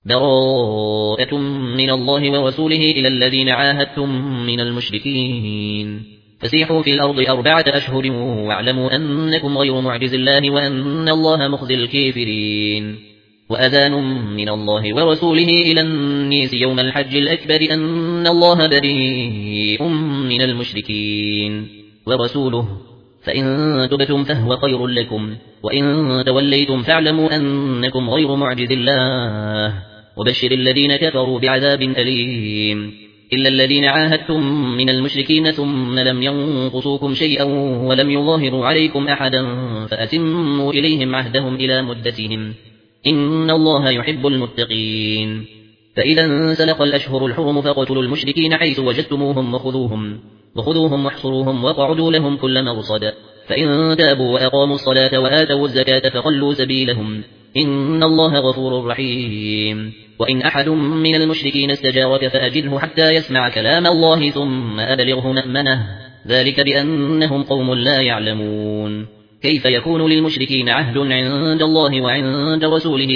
براءة من الله ورسوله إلى الذين عاهدتم من المشركين فسيحوا في الأرض 4 أشهر واعلموا أنكم غير معجز الله وأن الله مخزي الكافرين وأذان من الله ورسوله إلى الناس يوم الحج الأكبر أن الله بريء من المشركين ورسوله فإن تبتم فهو خير لكم وإن توليتم فاعلموا أنكم غير معجز الله وبشر الذين كفروا بعذاب أليم إلا الذين عاهدتم من المشركين ثم لم ينقصوكم شيئا ولم يظاهروا عليكم أحدا فأتموا إليهم عهدهم إلى مدتهم إن الله يحب المتقين فإذا انسلخ الأشهر الحرم فاقتلوا المشركين حيث وجدتموهم وخذوهم واحصروهم وقعدوا لهم كل مرصد فإن تابوا وأقاموا الصلاة وآتوا الزكاة فخلوا سبيلهم إن الله غفور رحيم وإن أحد من المشركين استجارك فأجره حتى يسمع كلام الله ثم أبلغه مأمنه ذلك بأنهم قوم لا يعلمون كيف يكون للمشركين عهد عند الله وعند رسوله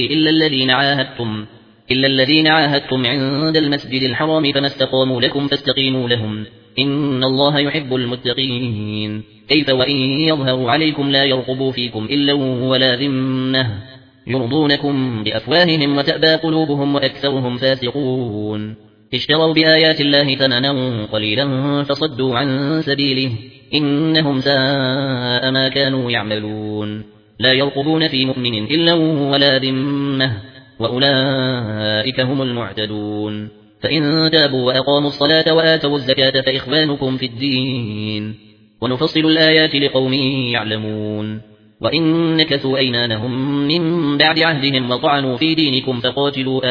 إلا الذين عاهدتم عند المسجد الحرام فما استقاموا لكم فاستقيموا لهم إن الله يحب المتقين كيف وإن يظهروا عليكم لا يرقبوا فيكم إلا ولا ذمة يرضونكم بأفواههم وتأبى قلوبهم وأكثرهم فاسقون اشتروا بآيات الله ثمنا قليلا فصدوا عن سبيله إنهم ساء ما كانوا يعملون لا يرقبون في مؤمن إلا ولا ذمة وأولئك هم المعتدون فإن تابوا وأقاموا الصلاة وآتوا الزكاة فإخوانكم في الدين ونفصل الآيات لقوم يعلمون وإن نكثوا أيمانهم من بعد عهدهم وطعنوا في دينكم فقاتلوا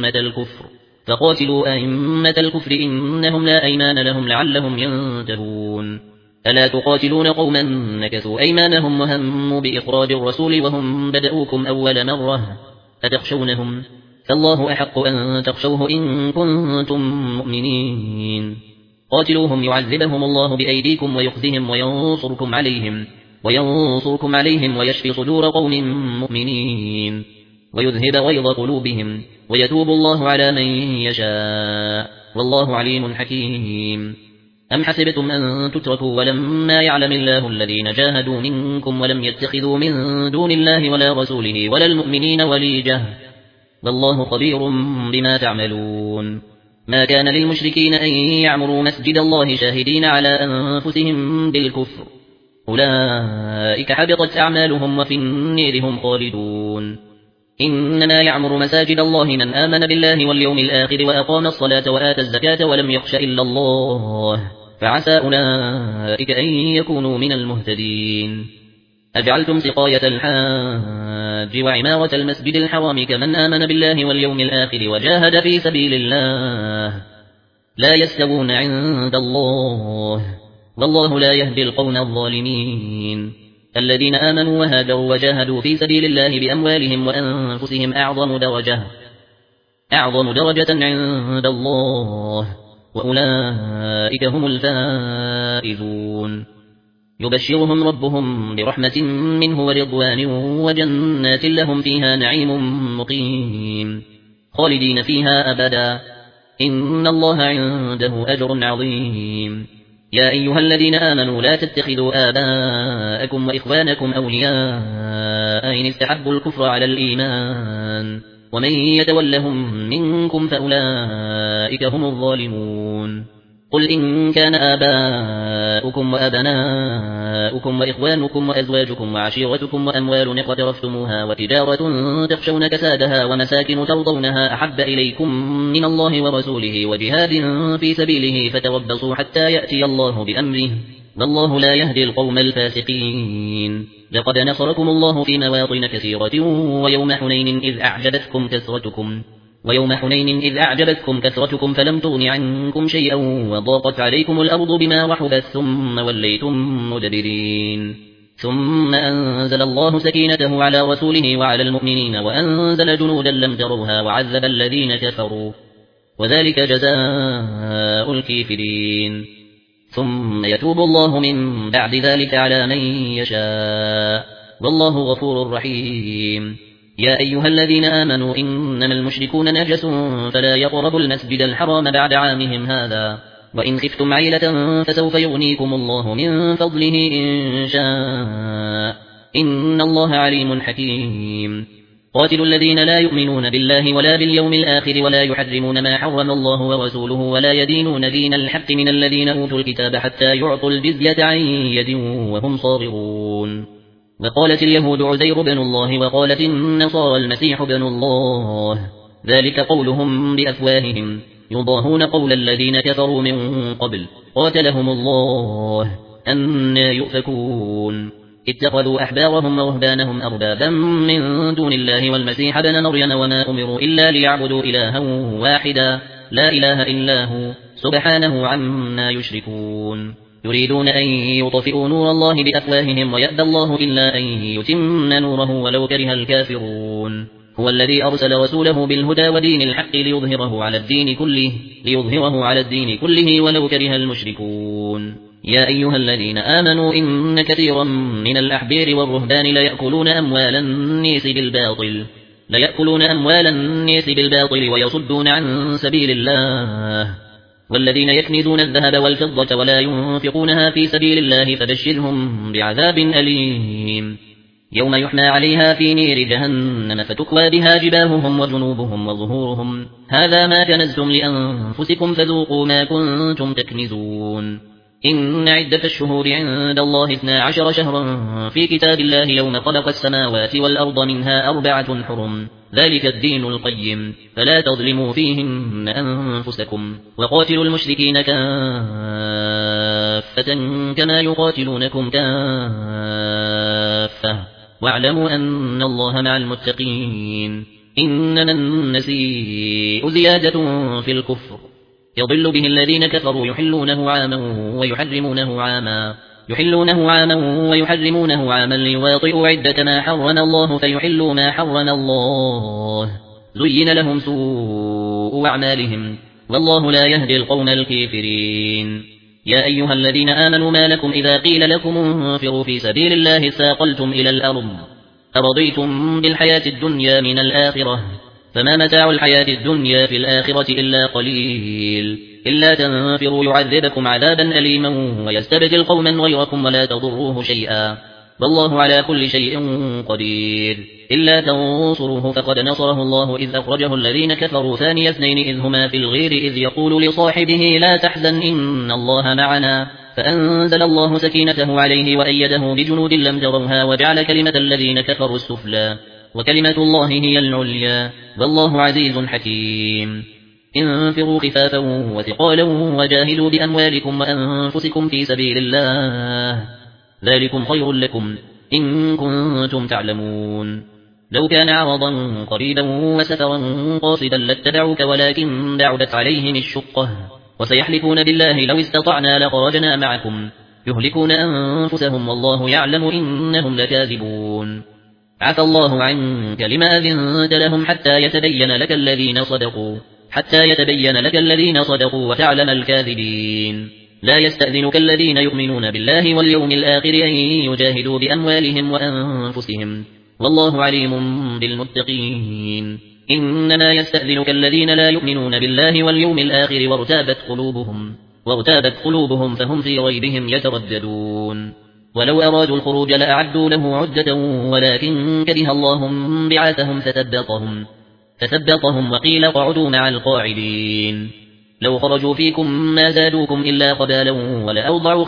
أئمة الكفر إنهم لا أيمان لهم لعلهم ينتهون ألا تقاتلون قوما نكثوا أيمانهم وهموا بإخراج الرسول وهم بدأوكم أول مرة أتخشونهم فالله أحق أن تخشوه إن كنتم مؤمنين قاتلوهم يعذبهم الله بأيديكم ويخزهم وينصركم عليهم ويشفي صدور قوم مؤمنين ويذهب غيظ قلوبهم ويتوب الله على من يشاء والله عليم حكيم أم حسبتم أن تتركوا ولما يعلم الله الذين جاهدوا منكم ولم يتخذوا من دون الله ولا رسوله ولا المؤمنين وليجة والله خبير بما تعملون ما كان للمشركين أن يعمروا مسجد الله شاهدين على أنفسهم بالكفر أولئك حبطت أعمالهم وفي النير هم خالدون إنما يعمر مساجد الله من آمن بالله واليوم الآخر وأقام الصلاة وآتى الزكاة ولم يخش إلا الله فعسى أولئك أن يكونوا من المهتدين أجعلتم سقاية الحاج وعمارة المسجد الحرام كمن آمن بالله واليوم الآخر وجاهد في سبيل الله لا يستوون عند الله والله لا يهدي القوم الظالمين الذين آمنوا وهاجروا وجاهدوا في سبيل الله بأموالهم وأنفسهم أعظم درجة عند الله وأولئك هم الفائزون يبشرهم ربهم برحمة منه ورضوان وجنات لهم فيها نعيم مقيم خالدين فيها أبدا إن الله عنده أجر عظيم يا أيها الذين آمنوا لا تتخذوا آباءكم وإخوانكم أولياء إن استحبوا الكفر على الإيمان ومن يتولهم منكم فأولئك هم الظالمون قل إن كان آباؤكم وأبناؤكم وإخوانكم وأزواجكم وعشيرتكم وأموال اقترفتموها وتجارة تخشون كسادها ومساكن ترضونها أحب إليكم من الله ورسوله وجهاد في سبيله فتربصوا حتى يأتي الله بأمره والله لا يهدي القوم الفاسقين لقد نصركم الله في مواطن كثيرة ويوم حنين إذ أعجبتكم كثرتكم فلم تغن عنكم شيئا وضاقت عليكم الأرض بما رحبت ثم وليتم مدبرين ثم أنزل الله سكينته على رسوله وعلى المؤمنين وأنزل جنودا لم تروها وعذب الذين كفروا وذلك جزاء الكافرين ثم يتوب الله من بعد ذلك على من يشاء والله غفور رحيم يا أيها الذين آمنوا إنما المشركون نجس فلا يقربوا المسجد الحرام بعد عامهم هذا وإن خفتم عيلة فسوف يغنيكم الله من فضله إن شاء إن الله عليم حكيم قاتلوا الذين لا يؤمنون بالله ولا باليوم الآخر ولا يحرمون ما حرم الله ورسوله ولا يدينون دين الحق من الذين أوتوا الكتاب حتى يعطوا الجزية عن يد وهم صاغرون وقالت اليهود عزير بن الله وقالت النصارى المسيح بن الله ذلك قولهم بأفواههم يضاهون قول الذين كفروا من قبل قاتلهم الله أنى يؤفكون اتخذوا أحبارهم ورهبانهم أربابا من دون الله والمسيح بن مريم وما أمروا إلا ليعبدوا إلها واحدا لا إله إلا هو سبحانه عما يشركون يريدون أن يطفئوا نور الله بأفواههم ويأبى الله إلا أن يتم نوره ولو كره الكافرون هو الذي أرسل رسوله بالهدى ودين الحق ليظهره على الدين كله ولو كره المشركون يا أيها الذين آمنوا إن كثيرا من الأحبار والرهبان ليأكلون أموال الناس بالباطل ويصدون عن سبيل الله والذين يكنزون الذهب والفضة ولا ينفقونها في سبيل الله فبشرهم بعذاب أليم يوم يحمى عليها في نير جهنم فتكوى بها جباههم وجنوبهم وظهورهم هذا ما كنزتم لأنفسكم فذوقوا ما كنتم تكنزون إن عدة الشهور عند الله 12 شهرا في كتاب الله يوم خلق السماوات والأرض منها 4 حرم ذلك الدين القيم فلا تظلموا فيهن أنفسكم وقاتلوا المشركين كافة كما يقاتلونكم كافة واعلموا أن الله مع المتقين إنما النسيء زيادة في الكفر يضل به الذين كفروا يحلونه عاما ويحرمونه عاما ليواطئوا عدة ما حرم الله فيحلوا ما حرم الله زين لهم سوء أعمالهم والله لا يهدي القوم الكافرين يا أيها الذين آمنوا ما لكم إذا قيل لكم انفروا في سبيل الله ساقلتم إلى الأرض أرضيتم بالحياة الدنيا من الآخرة فما متاع الحياة الدنيا في الآخرة إلا قليل إلا تنفروا يعذبكم عذابا أليما ويستبدل قوما غيركم ولا تضروه شيئا والله على كل شيء قدير إلا تنصروه فقد نصره الله إذ أخرجه الذين كفروا ثاني اثنين إذ هما في الغير إذ يقول لصاحبه لا تحزن إن الله معنا فأنزل الله سكينته عليه وأيده بجنود لم تروها وجعل كلمة الذين كفروا السفلى وكلمة الله هي العليا والله عزيز حكيم انفروا خفافا وثقالا وجاهدوا بأموالكم وأنفسكم في سبيل الله ذلكم خير لكم إن كنتم تعلمون لو كان عرضا قريبا وسفرا قاصدا لاتبعوك ولكن بعدت عليهم الشقة وسيحلفون بالله لو استطعنا لخرجنا معكم يهلكون أنفسهم والله يعلم إنهم لكاذبون عفى الله عنك لما أذنت لهم حتى يتبين لك الذين صدقوا وتعلم الكاذبين لا يستأذنك الذين يؤمنون بالله واليوم الآخر أن يجاهدوا بأموالهم وأنفسهم والله عليم بالمتقين إنما يستأذنك الذين لا يؤمنون بالله واليوم الآخر وارتابت قلوبهم فهم في ريبهم يترددون ولو أرادوا الخروج لأعدوا له عدة ولكن كره الله بعاثهم فثبطهم وقيل قعدوا مع القاعدين لو خرجوا فيكم ما زادوكم إلا خبالا ولأوضعوا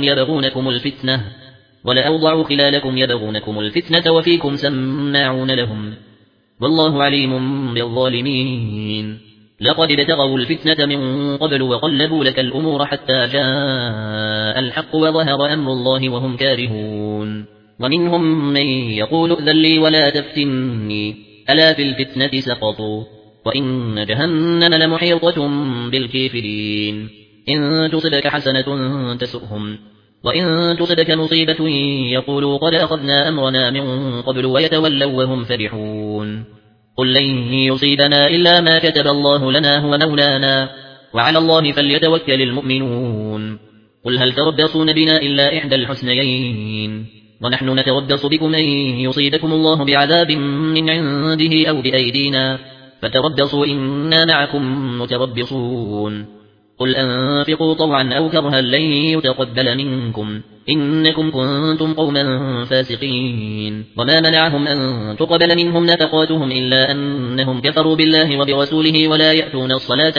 خلالكم يبغونكم الفتنة وفيكم سماعون لهم والله عليم بالظالمين لقد ابتغوا الفتنة من قبل وقلبوا لك الأمور حتى جاء الحق وظهر أمر الله وهم كارهون ومنهم من يقول ائذن لي ولا تفتني ألا في الفتنة سقطوا وإن جهنم لمحيطة بالكافرين إن تصبك حسنة تسؤهم وإن تصبك مصيبة يقولوا قد أخذنا أمرنا من قبل ويتولوا وهم فرحون قل لن يصيبنا إلا ما كتب الله لنا هو مولانا وعلى الله فليتوكل المؤمنون قل هل تربصون بنا إلا إحدى الحسنيين ونحن نتربص بكم أن يصيبكم الله بعذاب من عنده أو بأيدينا فتربصوا إنا معكم متربصون قل أنفقوا طوعا أو كرها لن يتقبل منكم إنكم كنتم قوما فاسقين وما منعهم أن تقبل منهم نفقاتهم إلا أنهم كفروا بالله وبرسوله ولا يأتون الصلاة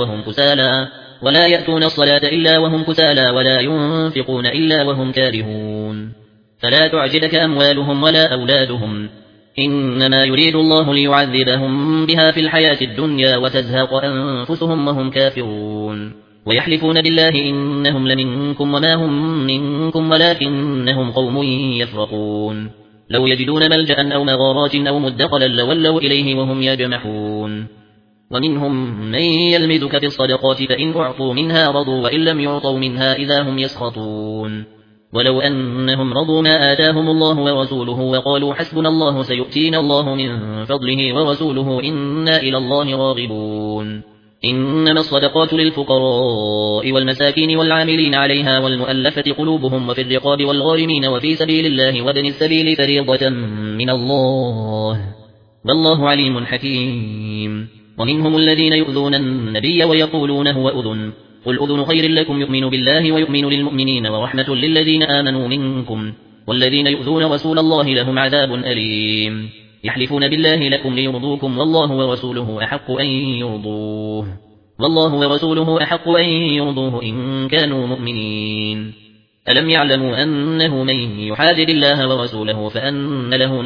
إلا وهم كسالى ولا ينفقون إلا وهم كارهون فلا تعجبك أموالهم ولا أولادهم إنما يريد الله ليعذبهم بها في الحياة الدنيا وتزهق أنفسهم وهم كافرون ويحلفون بالله إنهم لمنكم وما هم منكم ولكنهم قوم يفرقون لو يجدون ملجأ أو مغارات أو مدخلا لولوا إليه وهم يجمحون ومنهم من يلمزك في الصدقات فإن أعطوا منها رضوا وإن لم يعطوا منها إذا هم يسخطون ولو أنهم رضوا ما آتاهم الله ورسوله وقالوا حسبنا الله سيؤتينا الله من فضله ورسوله إنا إلى الله راغبون إنما الصدقات للفقراء والمساكين والعاملين عليها والمؤلفة قلوبهم وفي الرقاب والغارمين وفي سبيل الله وابن السبيل فريضة من الله والله عليم حكيم ومنهم الذين يؤذون النبي ويقولون هو أذن قل أذن خير لكم يؤمن بالله ويؤمن للمؤمنين ورحمة للذين آمنوا منكم والذين يؤذون رسول الله لهم عذاب أليم يحلفون بالله لكم ليرضوكم والله ورسوله أحق أن يرضوه إن كانوا مؤمنين ألم يعلموا أنه من يحادد الله ورسوله فأن له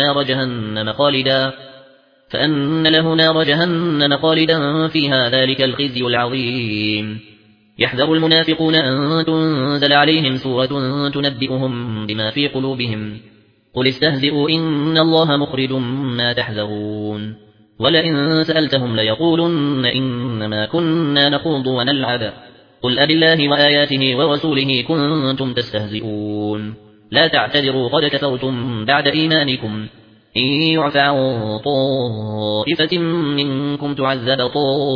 نار جهنم خالدا فيها ذلك الخزي العظيم يحذر المنافقون أن تنزل عليهم سورة تنبئهم بما في قلوبهم قل استهزئوا إن الله مخرج ما تحذرون ولئن سألتهم ليقولن إنما كنا نخوض ونلعب قل أبالله وآياته ورسوله كنتم تستهزئون لا تعتذروا قد كفرتم بعد إيمانكم إن يعفى عن طائفة منكم تعذب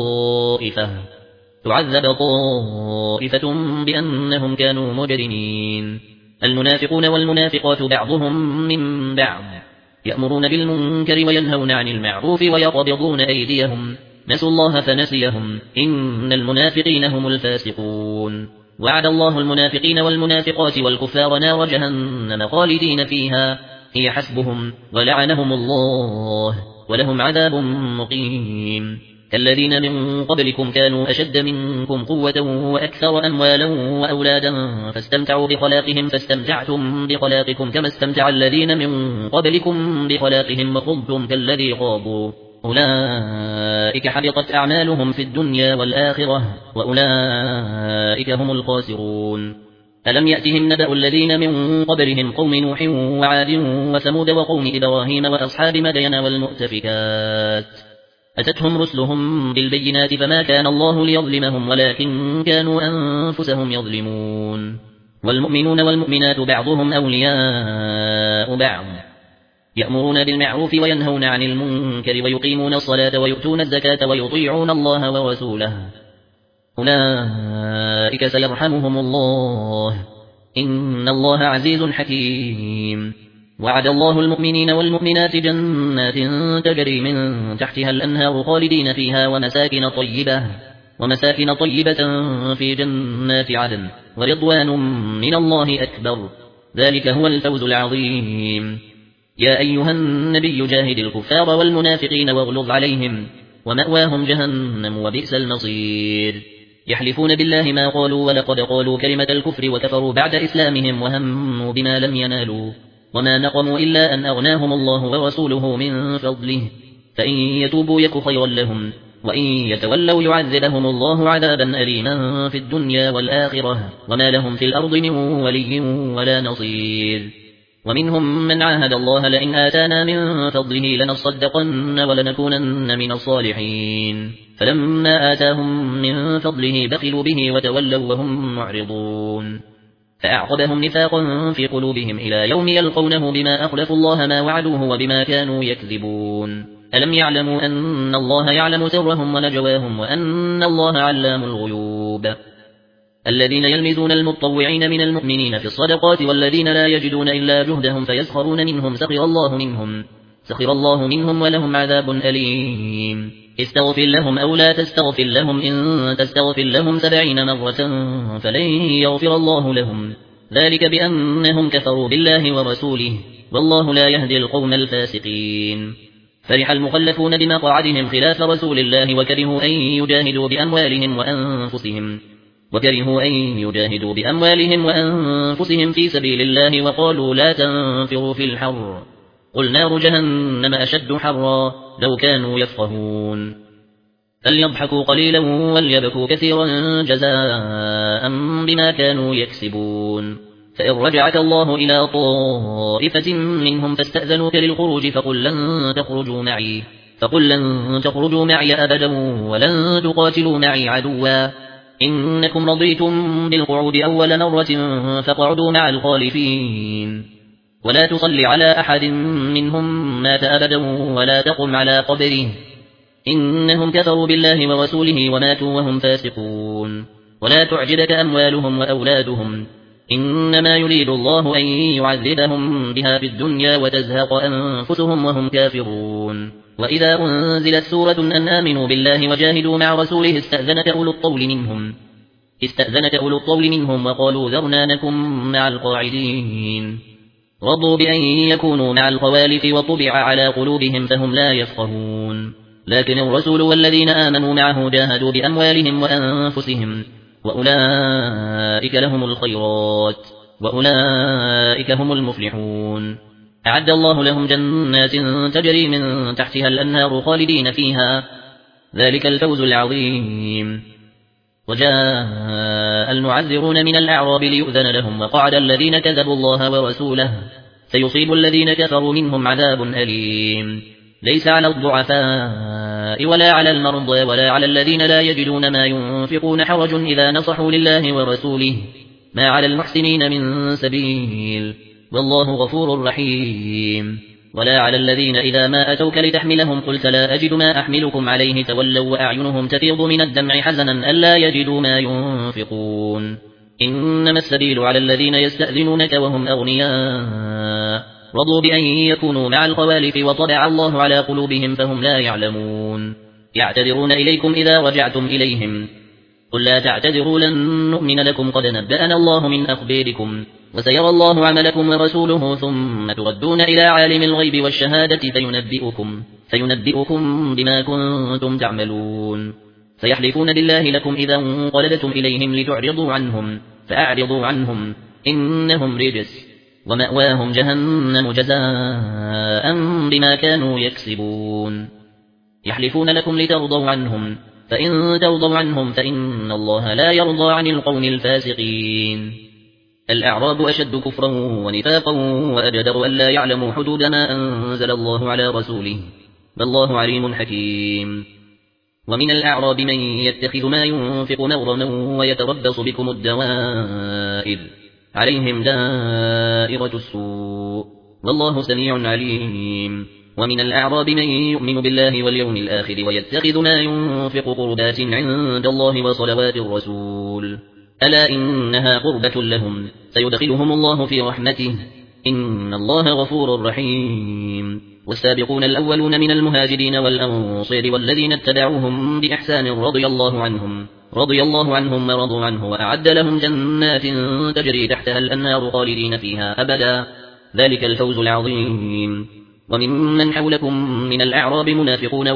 طائفة بأنهم كانوا مجرمين المنافقون والمنافقات بعضهم من بعض يأمرون بالمنكر وينهون عن المعروف ويقبضون أيديهم نسوا الله فنسيهم إن المنافقين هم الفاسقون وعد الله المنافقين والمنافقات والكفار نار جهنم خالدين فيها هي حسبهم ولعنهم الله ولهم عذاب مقيم كالذين من قبلكم كانوا أشد منكم قوة وأكثر أموالا وأولادا فاستمتعوا بخلاقهم فاستمتعتم بخلاقكم كما استمتع الذين من قبلكم بخلاقهم وخضتم كالذي خاضوا أولئك حبطت أعمالهم في الدنيا والآخرة وأولئك هم الخاسرون ألم يأتهم نبأ الذين من قبلهم قوم نوح وعاد وثمود وقوم إبراهيم وأصحاب مدين والمؤتفكات أتتهم رسلهم بالبينات فما كان الله ليظلمهم ولكن كانوا أنفسهم يظلمون والمؤمنون والمؤمنات بعضهم أولياء بعض يأمرون بالمعروف وينهون عن المنكر ويقيمون الصلاة ويؤتون الزكاة ويطيعون الله ورسوله أولئك سيرحمهم الله إن الله عزيز حكيم وعد الله المؤمنين والمؤمنات جنات تجري من تحتها الأنهار خالدين فيها ومساكن طيبة في جنات عدن ورضوان من الله أكبر ذلك هو الفوز العظيم يا أيها النبي جاهد الكفار والمنافقين واغلظ عليهم ومأواهم جهنم وبئس المصير يحلفون بالله ما قالوا ولقد قالوا كلمة الكفر وكفروا بعد إسلامهم وهموا بما لم ينالوا وما نقموا إلا أن أغناهم الله ورسوله من فضله فإن يتوبوا يك خيرا لهم وإن يتولوا يعذبهم الله عذابا أليما في الدنيا والآخرة وما لهم في الأرض من ولي ولا نصير ومنهم من عاهد الله لئن آتانا من فضله لنصدقن ولنكونن من الصالحين فلما آتاهم من فضله بخلوا به وتولوا وهم معرضون فأعقبهم نفاقا في قلوبهم إلى يوم يلقونه بما أخلفوا الله ما وعدوه وبما كانوا يكذبون ألم يعلموا أن الله يعلم سرهم ونجواهم وأن الله علام الغيوب الذين يلمزون المتطوعين من المؤمنين في الصدقات والذين لا يجدون إلا جهدهم فيسخرون منهم سخر الله منهم ولهم عذاب أليم استغفر لهم أو لا تستغفر لهم إن تستغفر لهم 70 مرة فلن يغفر الله لهم ذلك بأنهم كفروا بالله ورسوله والله لا يهدي القوم الفاسقين فرح المخلفون بمقعدهم خلاف رسول الله وكرهوا أن يجاهدوا بأموالهم وأنفسهم في سبيل الله وقالوا لا تنفروا في الحر قل نار جهنم أشد حرا لو كانوا يفقهون فليضحكوا قليلا وليبكوا كثيرا جزاء بما كانوا يكسبون فإن رجعك الله إلى طائفة منهم فاستأذنوك للخروج فقل لن تخرجوا معي أبدا ولن تقاتلوا معي عدوا إنكم رضيتم بالقعود أول مرة فاقعدوا مع الخالفين ولا تصل على أحد منهم مات أبدا ولا تقم على قبره إنهم كفروا بالله ورسوله وماتوا وهم فاسقون ولا تعجبك أموالهم وأولادهم إنما يريد الله أن يعذبهم بها في الدنيا وتزهق أنفسهم وهم كافرون وإذا أنزلت سورة أن آمنوا بالله وجاهدوا مع رسوله استأذنك أولو الطول منهم وقالوا ذرنا نكن مع القاعدين رضوا بأن يكونوا مع الخوالف وطبع على قلوبهم فهم لا يفقهون لكن الرسول والذين آمنوا معه جاهدوا بأموالهم وأنفسهم وأولئك لهم الخيرات وأولئك هم المفلحون أعد الله لهم جنات تجري من تحتها الأنهار خالدين فيها ذلك الفوز العظيم وجاء المعذرون من الأعراب ليؤذن لهم وقعد الذين كذبوا الله ورسوله سيصيب الذين كفروا منهم عذاب أليم ليس على الضعفاء ولا على المرضى ولا على الذين لا يجدون ما ينفقون حرج إذا نصحوا لله ورسوله ما على المحسنين من سبيل والله غفور رحيم ولا على الذين إذا ما أتوك لتحملهم قلت لا أجد ما أحملكم عليه تولوا وأعينهم تفيض من الدمع حزنا ألا يجدوا ما ينفقون إنما السبيل على الذين يستأذنونك وهم أغنياء رضوا بأن يكونوا مع الخوالف وطبع الله على قلوبهم فهم لا يعلمون يعتذرون إليكم إذا رجعتم إليهم قل لا تعتذروا لن نؤمن لكم قد نبأنا الله من أخباركم وسيرى الله عملكم ورسوله ثم تردون إلى عالم الغيب والشهادة فينبئكم بما كنتم تعملون سيحلفون بالله لكم إذا انقلبتم إليهم لتعرضوا عنهم فأعرضوا عنهم إنهم رجس ومأواهم جهنم جزاء بما كانوا يكسبون يحلفون لكم لترضوا عنهم فإن ترضوا عنهم فإن الله لا يرضى عن القوم الفاسقين الأعراب أشد كفرا ونفاقا وأجدر أن لا يعلموا حدود ما أنزل الله على رسوله والله عليم حكيم ومن الأعراب من يتخذ ما ينفق مغرما ويتربص بكم الدوائر عليهم دائرة السوء والله سميع عليم ومن الأعراب من يؤمن بالله واليوم الآخر ويتخذ ما ينفق قربات عند الله وصلوات الرسول ألا إنها قربة لهم سيدخلهم الله في رحمته إن الله غفور رحيم والسابقون الأولون من المهاجرين والأنصار والذين اتبعوهم بإحسان رضي الله عنهم ورضوا عنه وأعد لهم جنات تجري تحتها الأنهار خالدين فيها أبدا ذلك الفوز العظيم وممن حولكم من الأعراب منافقون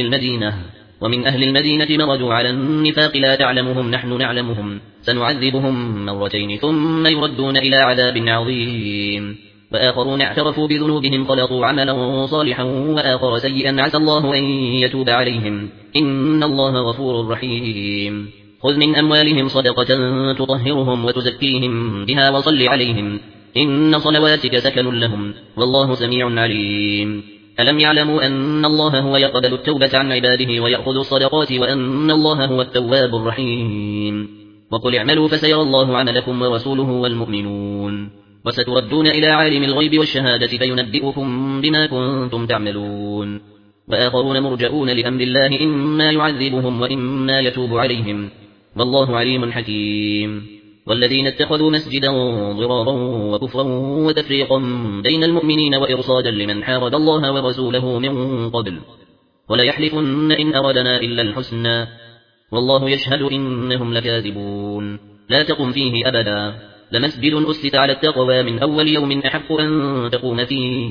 ومن أهل المدينة مرجوا على النفاق لا تعلمهم نحن نعلمهم سنعذبهم مرتين ثم يردون إلى عذاب عظيم وآخرون اعترفوا بذنوبهم خلطوا عملا صالحا وآخر سيئا عسى الله أن يتوب عليهم إن الله غفور رحيم خذ من أموالهم صدقة تطهرهم وتزكيهم بها وصل عليهم إن صلواتك سكن لهم والله سميع عليم ألم يعلموا أن الله هو يقبل التوبة عن عباده ويأخذ الصدقات وأن الله هو التواب الرحيم وقل اعملوا فسيرى الله عملكم ورسوله والمؤمنون وستردون إلى عالم الغيب والشهادة فينبئكم بما كنتم تعملون وآخرون مرجئون لأمر الله إما يعذبهم وإما يتوب عليهم والله عليم حكيم. والذين اتخذوا مسجدا ضرارا وكفرا وتفريقا بين المؤمنين وإرصادا لمن حارب الله ورسوله من قبل ولا يحلفن إن أردنا إلا الحسنى والله يشهد إنهم لكاذبون. لا تقم فيه أبدا لمسجد أسس على التقوى من أول يوم أحق أن تقوم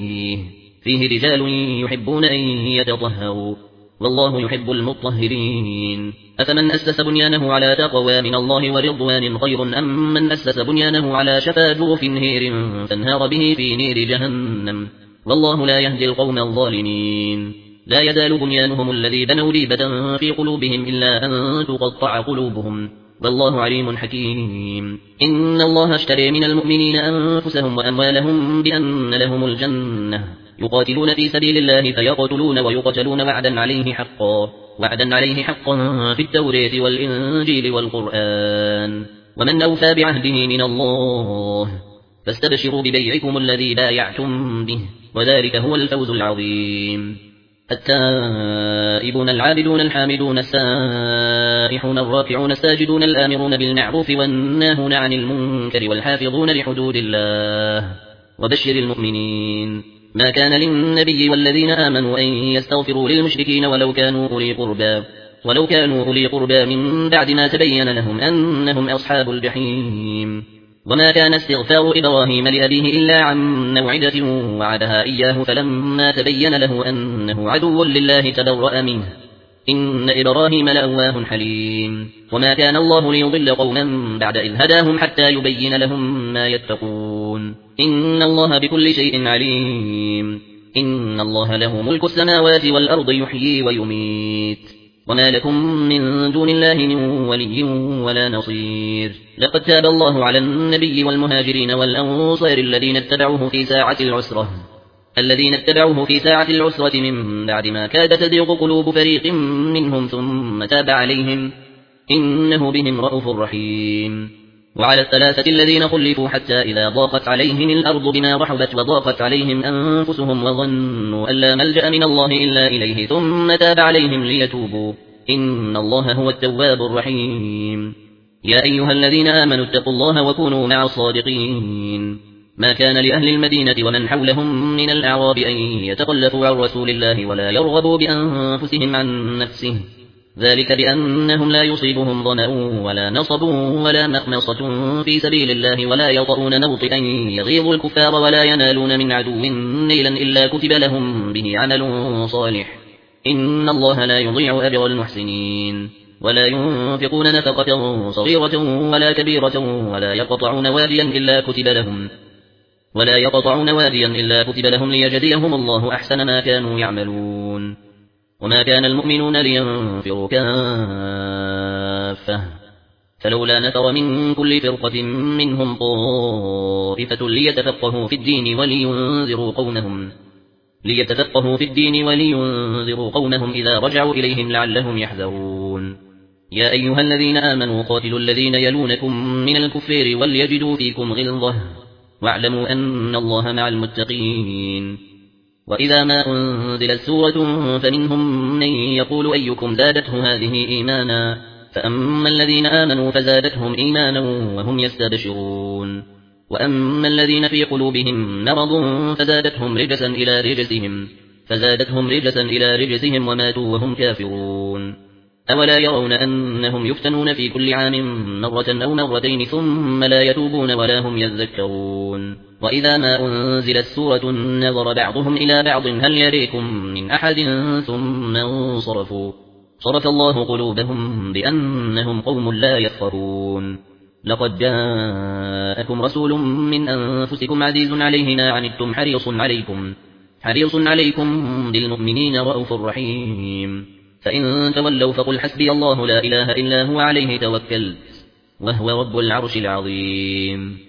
فيه رجال يحبون أن يتطهروا والله يحب المطهرين. أفمن أسس بنيانه على تقوى من الله ورضوان خير أم من أسس بنيانه على شفا جرف نهر فانهار به في نير جهنم والله لا يهدي القوم الظالمين. لا يزال بنيانهم الذي بنوا ريبة في قلوبهم إلا أن تقطع قلوبهم والله عليم حكيم. إن الله اشتري من المؤمنين أنفسهم وأموالهم بأن لهم الجنة يقاتلون في سبيل الله فيقتلون ويقتلون وعدا عليه حقا في التوراة والإنجيل والقرآن ومن أوفى بعهده من الله فاستبشروا ببيعكم الذي بايعتم به وذلك هو الفوز العظيم. التائبون العابدون الحامدون السائحون الراكعون الساجدون الآمرون بالمعروف والناهون عن المنكر والحافظون لحدود الله وبشر المؤمنين. ما كان للنبي والذين آمنوا أن يستغفروا للمشركين ولو كانوا أولي قربى من بعد ما تبين لهم أنهم أصحاب الجحيم. وما كان استغفار إبراهيم لأبيه إلا عن موعدة وعدها إياه فلما تبين له أنه عدو لله تبرأ منه إن إبراهيم لأواه حليم. وما كان الله ليضل قوما بعد إذ هداهم حتى يبين لهم ما يتقون إن الله بكل شيء عليم. إن الله له ملك السماوات والأرض يحيي ويميت وما لكم من دون الله من ولي ولا نصير. لقد تاب الله على النبي والمهاجرين والأنصار الذين اتبعوه في ساعة العسرة من بعد ما كاد تزيغ قلوب فريق منهم ثم تاب عليهم إنه بهم رءوف رحيم. وعلى الثلاثة الذين خلفوا حتى إذا ضاقت عليهم الأرض بما رحبت وضاقت عليهم أنفسهم وظنوا أن لا ملجأ من الله إلا إليه ثم تاب عليهم ليتوبوا إن الله هو التواب الرحيم. يا أيها الذين آمنوا اتقوا الله وكونوا مع الصادقين. ما كان لأهل المدينة ومن حولهم من الأعراب أن يتخلفوا عن رسول الله ولا يرغبوا بأنفسهم عن نفسه ذلك بأنهم لا يصيبهم ظمأ ولا نصب ولا مخمصة في سبيل الله ولا يطؤون موطئا يغيظ الكفار ولا ينالون من عدو نيلا إلا كتب لهم به عمل صالح إن الله لا يضيع أجر المحسنين. ولا ينفقون نفقة صغيرة ولا كبيرة ولا يقطعون واديا إلا كتب لهم ليجزيهم الله أحسن ما كانوا يعملون. وما كان المؤمنون لينفروا كافة فلولا نفر من كل فرقة منهم طائفة ليتفقهوا في الدين ولينذروا قومهم إذا رجعوا إليهم لعلهم يحذرون. يا أيها الذين آمنوا قاتلوا الذين يلونكم من الكفار وليجدوا فيكم غلظة واعلموا أن الله مع المتقين. وإذا ما أنزلت سورة فمنهم من يقول أيكم زادته هذه إيمانا فأما الذين آمنوا فزادتهم إيمانا وهم يستبشرون وأما الذين في قلوبهم مرض فزادتهم رجسا إلى رجسهم وماتوا وهم كافرون. أولا يرون أنهم يفتنون في كل عام مرة أو مرتين ثم لا يتوبون ولا هم يذكرون. وإذا ما أنزلت سورة نظر بعضهم إلى بعض هل يريكم من أحد ثم انصرفوا صرف الله قلوبهم بأنهم قوم لا يفقهون. لقد جاءكم رسول من أنفسكم عزيز عليه ما عنتم حريص عليكم بالمؤمنين رءوف رحيم. فإن تولوا فقل حسبي الله لا إله إلا هو عليه توكلت وهو رب العرش العظيم.